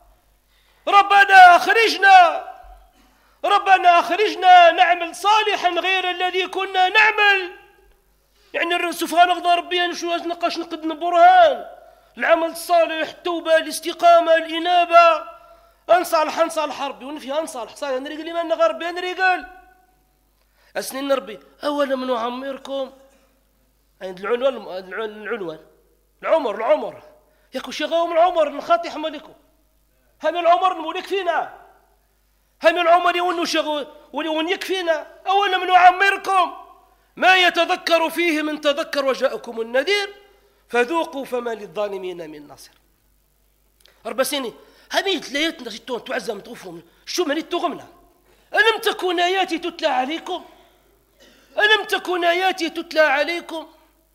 ربنا أخرجنا ربنا أخرجنا نعمل صالحا غير الذي كنا نعمل. يعني سبحان الله ربي شو نقاش نقد برهان العمل الصالح التوبة الاستقامة الإنابة أنصالح أنصالح ربي ونفيها أنصالح صالح نريقل لما نغربي نريقل أسنين ربي أولا من أعمركم عند العنوان العنوان العمر العمر ياكو شغاهم العمر نخاطي حملكم هم العمر نوليك فينا هم العمر يونو شغو وليون يكفينا. أولا من أعمركم ما يتذكر فيه من تذكر وجاءكم النذير فذوقوا فما للظالمين من ناصر. أربع سنين همي تلايتنا ستون تعزم توفهم شو من التغمنا ألم تكن آياتي تتلى عليكم ألم تكن آياتي تتلى عليكم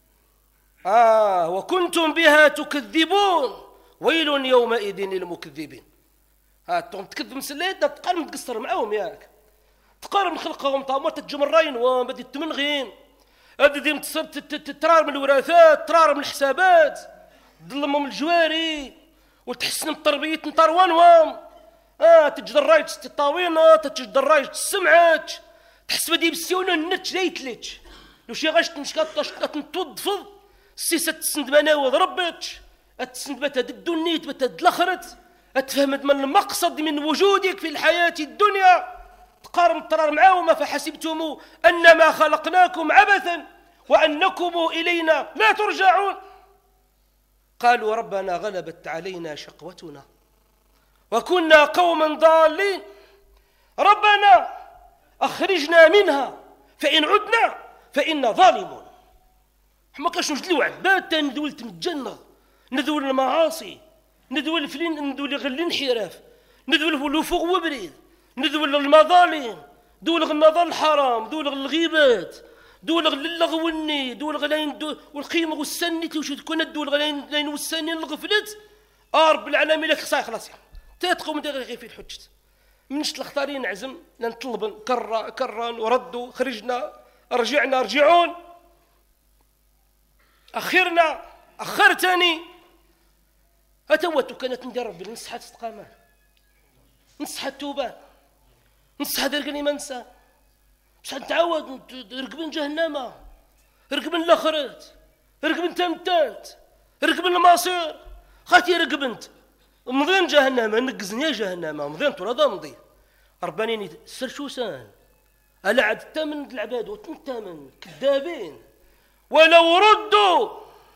آه وكنتم بها تكذبون ويل يومئذ للمكذبين. ها تكذب مسليت تقارن تقصر معاهم ياك تقارن نخلقهم طامور تتجمرين وبدي التمنغين هذه ترار من الوراثات ترار من الحسابات تظلمهم الجواري وتحسن من تربيه نطار وانوام اه تجدرايت الطاوينه تجدرايت السمعات تحس بدي بالسيونه النت جايتليتش لو شي غاش تنشكات تنتوضفض السيسه تسند مناوض ربتش تسند بتا الدنيت بتا الاخرت اتفهم من المقصد من وجودك في الحياه الدنيا تقارن ترار معاهم فحسبتم انما خلقناكم عبثا وانكم الينا لا ترجعون. قالوا ربنا غلبت علينا شقوتنا وكنا قوما ضالين ربنا أخرجنا منها فإن عدنا فإنا ظالمون. ما كاش نجدلو عباد ندول الجنة ندول المعاصي ندول فلين ندول غل الانحراف ندول الفوق وبريد ندول المظالم دول النظر الحرام دول الغيبات دول اللغو والني دول غلين والقيمة والسنة وش تكون دول غلين لين والسنة الغفلت رب العالمين لك صاي خلاص تتقوم دغري في الحجة منش الخطارين عزم نطلب كرا كرا وردوا خرجنا رجعنا رجعون أخرنا أخرتني أتوتو كانت ندير ربي نصحة استقامة نصحة توبة نصحة درقني منسى مش نتعود ركبن جهنم ركبن الاخرات ركبن تمتانت ركبن المصير خاتي ركبنت مضين جهنم نقزني جهنم مضين ترى مضي رباني سر شو سان الا عاد الثمن العباد وتنتمن كذابين ولو ردوا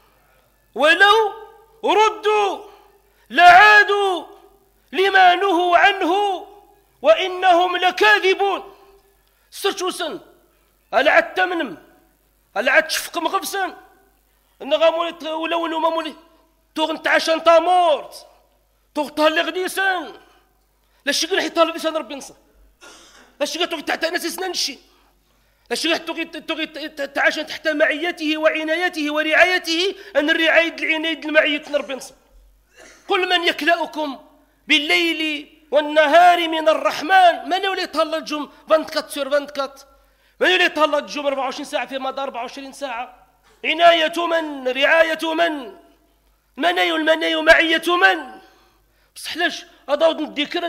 ولو ردوا لعادوا لما نهوا عنه وانهم لكاذبون. سرشوسن ألا عاد تمنم ألا عاد تشفق مغفسن إن غامولي ولو إنه مامولي تغن تعشان تامورت تغطال لغديسن لا شي قرح يطالب لسان ربي نصر لا شي قرح تحت ناس ننشي لا شي قرح تغي تعشان تحت معيته وعنايته ورعايته أن الرعاية العناية المعية ربي نصر. كل من يكلأكم بالليل والنهار من الرحمن من يولي يطلع الجم أربعة وعشرين سور أربعة وعشرين من يولي يطلع الجم أربعة وعشرين ساعة في مدار أربعة وعشرين ساعة عناية من رعاية من مناي المناي معية من بصح علاش هذا الذكر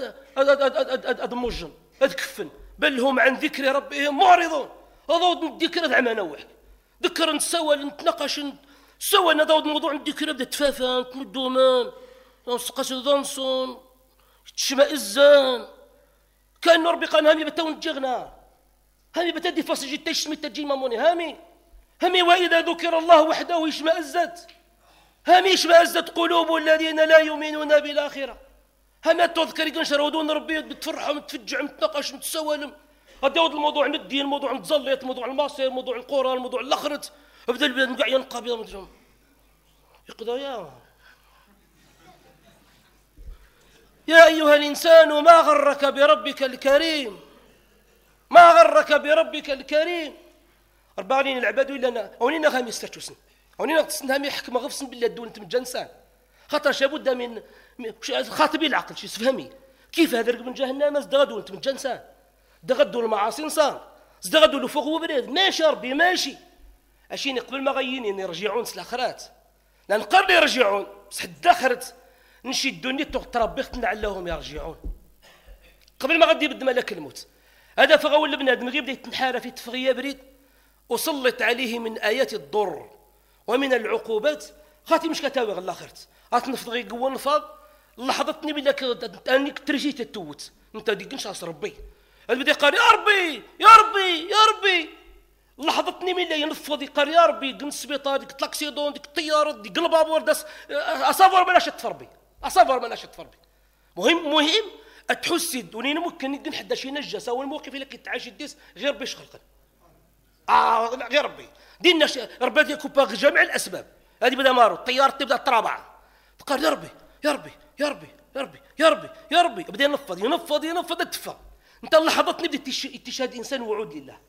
هذا موجن هذا كفن بل هم عن ذكر ربهم معرضون هذا الذكر هذا عمانا واحد ذكر نتسوى نتناقش سوى هذا الموضوع الذكر بدا تفافا تمدومان نسقس ذنصون تشمئزان كأنه ربي قال هامي بتاون الجغنا هامي بتدي فاصل جي تشمي تجي ماموني هامي هامي وإذا ذكر الله وحده يشمئزت هامي يشمئزت قلوب الذين لا يؤمنون بالآخرة هما تذكر ينشرودون ربي بتفرحوا متفجع متناقش متسولم هذا هو الموضوع عند الدين الموضوع عند الزليط موضوع المصير موضوع القرآن موضوع الأخرت بدل نقع ينقى بيهم يقضى يا يا أيها الإنسان ما غرك بربك الكريم ما غرك بربك الكريم. أربعين العباد إلا أنا أونينا غامي استرتوسن أونينا غتسن هامي حكمة غفسن بالله دون أنت مجنسان خاطر شابد من خاطبي العقل شي سفهمي كيف هذا رقب من جهنم ازدغدوا أنت مجنسان ازدغدوا المعاصي نصان ازدغدوا الفوق وبريد ماشي ربي ماشي أشيني قبل ما غييني يرجعون سلاخرات لأن قبل يرجعون بصح دخرت نشي الدنيا تربيخت لعلهم يرجعون قبل ما غادي يبدا ملك الموت هذا فغول البنادم غير بدا يتنحارى في تفغيه بريد وسلط عليه من ايات الضر ومن العقوبات خاطي مش كتاوي الاخرت غتنفض غير قوه نفاض لحظتني بلك انك ترجيت توت انت ديك نشاص ربي هذا بدا يقال يا ربي يا ربي يا ربي لحظتني من اللي ينفض يقال يا ربي قم السبيطار ديك الطاكسيدون ديك الطياره ديك البابور داس اصافر ما نشط فربي اصافر ما نشط فربي مهم مهم اتحسد ونين ممكن ندير حدا شي نجس او الموقف اللي كيتعاش الديس غير باش خلقن اه غير ربي دينا ربي يكوبا جميع الاسباب هذه بدا مارو الطياره تبدا ترابع تقال يا ربي يا ربي يا ربي يا ربي يا ربي يا ربي بدا ينفض ينفض ينفض اتفا انت لحظتني بدا اتشهاد انسان وعود لله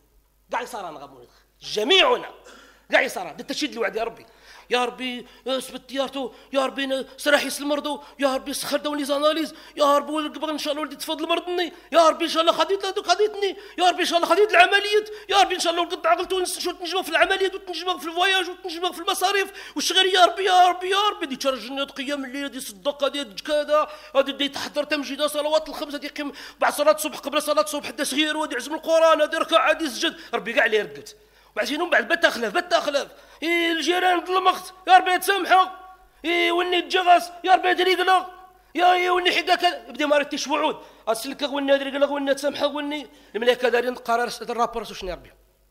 كاع يصارنا غامون جميعنا كاع يصارنا دا تشيد الوعد يا ربي يا ربي اثبت ديارته يا ربي سراح يسلم مرضو يا ربي سخر داون لي زاناليز يا ربي قبل ان شاء الله ولدي تفضل مرضني يا ربي ان شاء الله خديت هذوك خديتني يا ربي ان شاء الله خديت العمليات يا ربي ان شاء الله ولقيت عقلت ونشوف تنجمع في العمليات وتنجمع في الفواياج وتنجمع في المصاريف والشغل يا ربي يا ربي يا ربي دي تشرجني قيام الليل دي صدقه دي كذا هذا دي تحضر تمجيد صلوات الخمس هذه يقيم بعد صلاه الصبح قبل صلاه الصبح حتى صغير ودي عزم القران هذه ركع هذه سجد ربي كاع اللي رقت وبعدين من بعد بتا خلاف بتا خلاف إيه الجيران ظلمت يا ربي تسامحوا إيه وني تجغس يا ربي تريقلا يا يا وني حقاك بدا ما رتيش وعود اسلك وني تريقلا وني تسامحوا وني الملائكه دارين قرار الرابور شنو يا ربي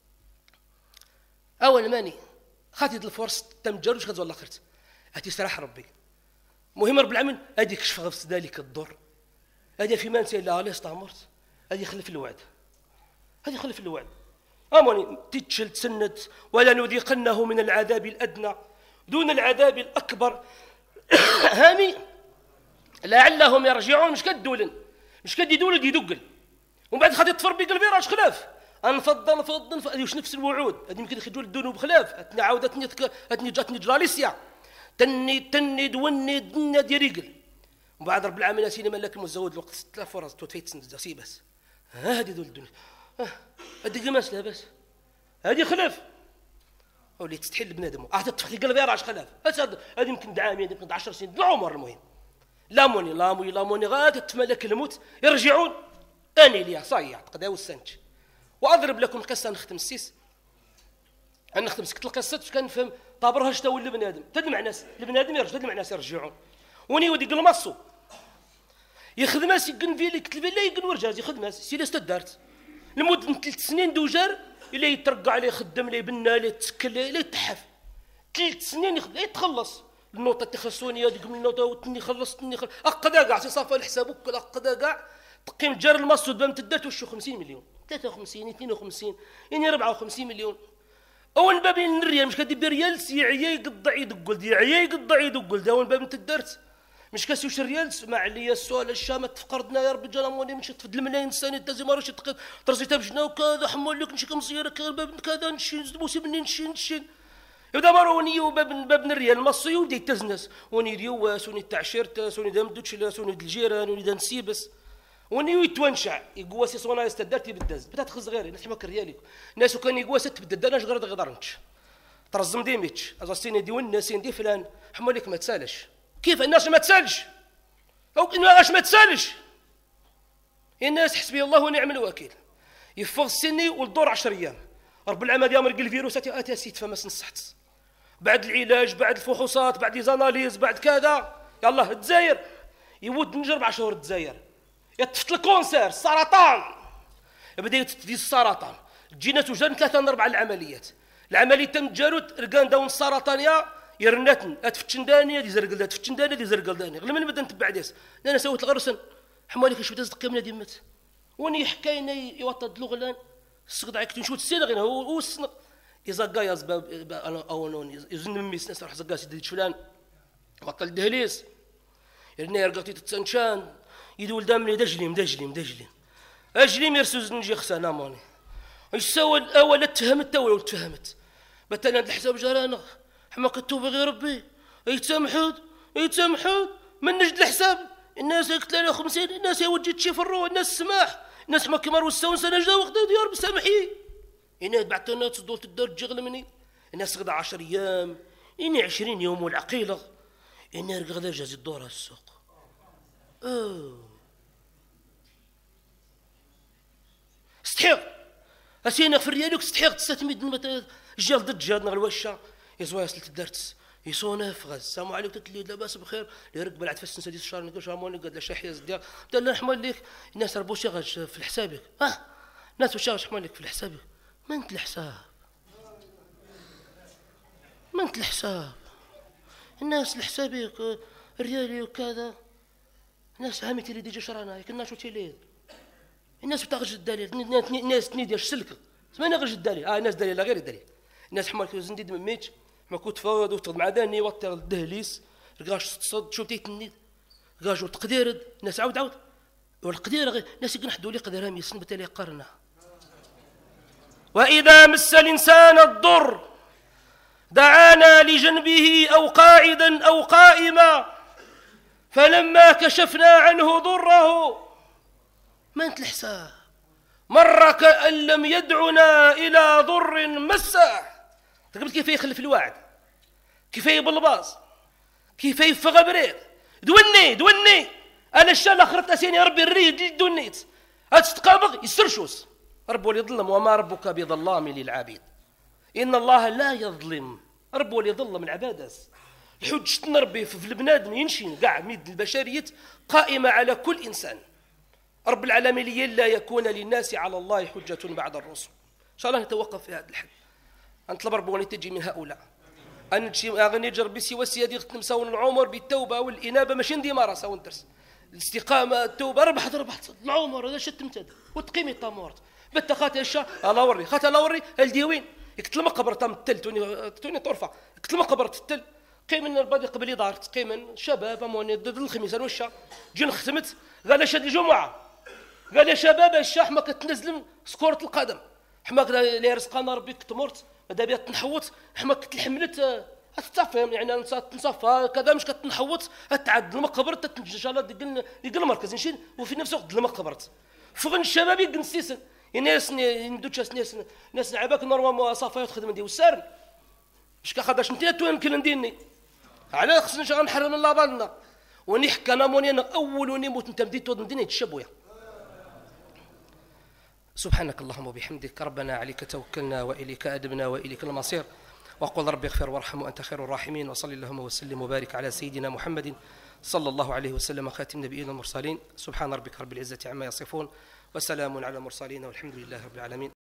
اول ماني خاطي الفرص تمجر واش غتولى خرت هاتي صراحه ربي مهم رب العالمين هذيك كشف غفص ذلك الضر هذه في منسى لا عليه استعمرت هذه خلف الوعد هذه خلف الوعد أموني تتشل تسند ولا نذيقنه من العذاب الأدنى دون العذاب الأكبر هامي لعلهم يرجعون مش كدولن مش كد يدول يدقل ومن بعد خاطي تفر بيق الفراش خلاف انفضل نفضل هذه واش نفس الوعود هذه يمكن يخرجوا الذنوب خلاف اتني عاودتني اتني جاتني جراليسيا تني تني دوني دنا ديريقل ومن بعد رب العالمين سينا ملك المزود الوقت ست فرص توفيت سند سي بس ها هذه ذول الدنيا هذه قماش لاباس هذه خلاف وليت تستحيل بنادم عاد تفخي قلبي راش خلاف هذه يمكن عامين يمكن عشر سنين العمر المهم لاموني لاموني لاموني غادي تملك الموت يرجعون اني ليا صايع تقداو السنج واضرب لكم قصه نختم السيس انا نختم سكت القصه باش كنفهم طابرها شتا ولا بنادم تدمع ناس البنادم يرجع تدمع ناس يرجعون وني ودي قل مصو يخدم سي كن فيلي كتل لا يقن ورجاز يخدم سي لا دارت لمده ثلاث سنين دوجار الا يترقع عليه خدام لي بنا لي تسكل لي يتحف ثلاث سنين يخدم يتخلص النوطه تخلصوني هذيك من النوطه وتني خلصتني خل... اقدا كاع سي صافا لحسابك اقدا كاع تقيم جار المصود بام تدات وشو خمسين مليون ثلاثة وخمسين اثنين وخمسين يعني أربعة وخمسين مليون اول باب الريال مش كدير ريال سي عيا يقطع يدقل دي عيا يقطع يدقل دا اول باب تدارت مش كاسي وش الريال سمع عليا السؤال الشام تفقردنا يا ربي جانا موني مشيت في الملايين الثاني تازي ما رشيت ترزيتها بجنا وكذا حمول لك نشي كمصيره باب كذا نشي بوسي مني نشي نشي يبدا ماروني وباب باب الريال مصي ودي تزنس وني ديواس وني تاع شيرتاس وني دام دوتشلاس وني الجيران وني دام سيبس وني يتونشع يقواسي صونا يستدرتي بالدز بدات تخز غيري ناس حماك الريالي ناس كان يقواس تبدل انا غير غدرنش ترزم ديميتش ازاستيني دي والناس دي فلان حمولك ما تسالش كيف الناس ما تسالش او الناس ما تسالش الناس حسبي الله ونعم الوكيل يفغ السني والدور عشر ايام رب العالمين يامر الفيروسات اتي سيت فما نصحت بعد العلاج بعد الفحوصات بعد ليزاناليز بعد كذا يلا الجزائر يود نجرب عشر شهور الجزائر يطفت الكونسير السرطان بدا يتدي السرطان جينا توجد ثلاثه من اربعه العمليات العمليه تم جارود ركان داون السرطانيه يرناتن اتفتشن داني دي زرقل داني تفتشن داني دي زرقل داني غير من بدا نتبع ديس انا سويت الغرسن حمالك شو تزدق من ديمت وني حكاينا يوطد لغلان السقط عيك تنشوت السين غير هو هو السن يزقا يزباب او نون يزن ميس ناس راح زقا سيدي فلان بطل الدهليز يرني يرقطي تتسنشان يدول دامني دجليم دجليم دجليم اجليم يرسوز نجي خسانا موني ايش سوى الاول تهمت اول تفهمت مثلا الحساب جرانا حماك التوبه غير ربي يتسامحود يتسامحود من نجد الحساب الناس ثلاثة وخمسين الناس يوجد تشيفروا الناس السماح الناس ما كمروا السون سنه جا وقت ديار بسامحي هنا بعد الناس تدور تدار تجغل مني الناس غدا عشر ايام اني عشرين يوم والعقيله اني غدا جاز الدور السوق اوه استحق اسينا في الريالوك استحق تستمد الجال ضد جادنا الوشه يزوايا سلت الدرس يصونه فغز السلام عليكم تتلي لاباس بخير اللي ركب بعد فسن سديس الشهر نقول شاموني قال له شحيه زديا قال له نحمل لك الناس ربو شغل في حسابك اه الناس وشغل شحمل لك في حسابك ما انت الحساب ما انت الحساب الناس لحسابك الريالي وكذا الناس هامتي اللي ديجا شرانا كنا شو تيلي الناس بتاخذ الدليل الناس تنيدي السلك سمعنا غير الدليل اه الناس دليل غير الدليل الناس حمالك زنديد من ميت ما كنت فاض وتغد مع داني وطير الدهليس رقاش تصد شو تيت النيد رقاش تقدير الناس عاود عاود والقدير غير ناس يقنحدوا لي قدرهم يسن بتالي قرنا وإذا مس الإنسان الضر دعانا لجنبه أو قاعدا أو قائما، فلما كشفنا عنه ضره ما انت الحساب مرة كأن لم يدعنا إلى ضر مسه. قبل كيف يخلف الوعد، كيف يبلباز، كيف يفغ بريق، دوني دوني أنا الشال أخرت أسيني ربي الريد دونيت أتستقابض يسرشوس. رب ولي ظلم وما ربك بظلام للعبيد، إن الله لا يظلم. رب ولي ظلم العباد الحج نربي في البنادم ينشين قاع ميد البشرية قائمة على كل إنسان. رب العالمين لي لا يكون للناس على الله حجة بعد الرسل. إن شاء الله نتوقف في هذا الحد. أنطلب رب ولي تجي من هؤلاء أن نجر بسوى سيادي نمساون العمر بالتوبة والإنابة ماشي ندي مرة ساون درس الاستقامة التوبة ربحت ربحت العمر هذا شت متد وتقيمي طامورت بت خاتي الشا الله وري خاتي الله وري الديوين يكتل مقبرة تام التل توني توني طرفة يكتل مقبرة التل قيمن البادي قبل دارت قيمن شباب اموني ضد الخميس الوشا جين ختمت قال شاد الجمعة قال يا شباب الشاح ما كتنزل سكورة القدم حماك لا رزقنا ربي كتمرت ماذا بيا تنحوت حماك تلحملت تتصفى يعني نصفى كذا مش كتنحوت تعد المقبرة ان شاء الله ديال ديال المركز نشيل وفي نفس الوقت المقبرة فغن الشباب ينسيسن الناس ندوتش ناس ناس عباك نورمال صافيات خدمه ديال السار مش كخداش انت تو يمكن نديني على خصنا شغل نحرم الله بالنا ونحكي انا موني انا اول ونموت انت بديت تود نديني تشبويا. سبحانك اللهم وبحمدك ربنا عليك توكلنا واليك ادبنا واليك المصير. وقل رب اغفر وارحم وانت خير الراحمين. وصل اللهم وسلم وبارك على سيدنا محمد صلى الله عليه وسلم خاتم نبينا المرسلين. سبحان ربك رب العزة عما يصفون وسلام على المرسلين والحمد لله رب العالمين.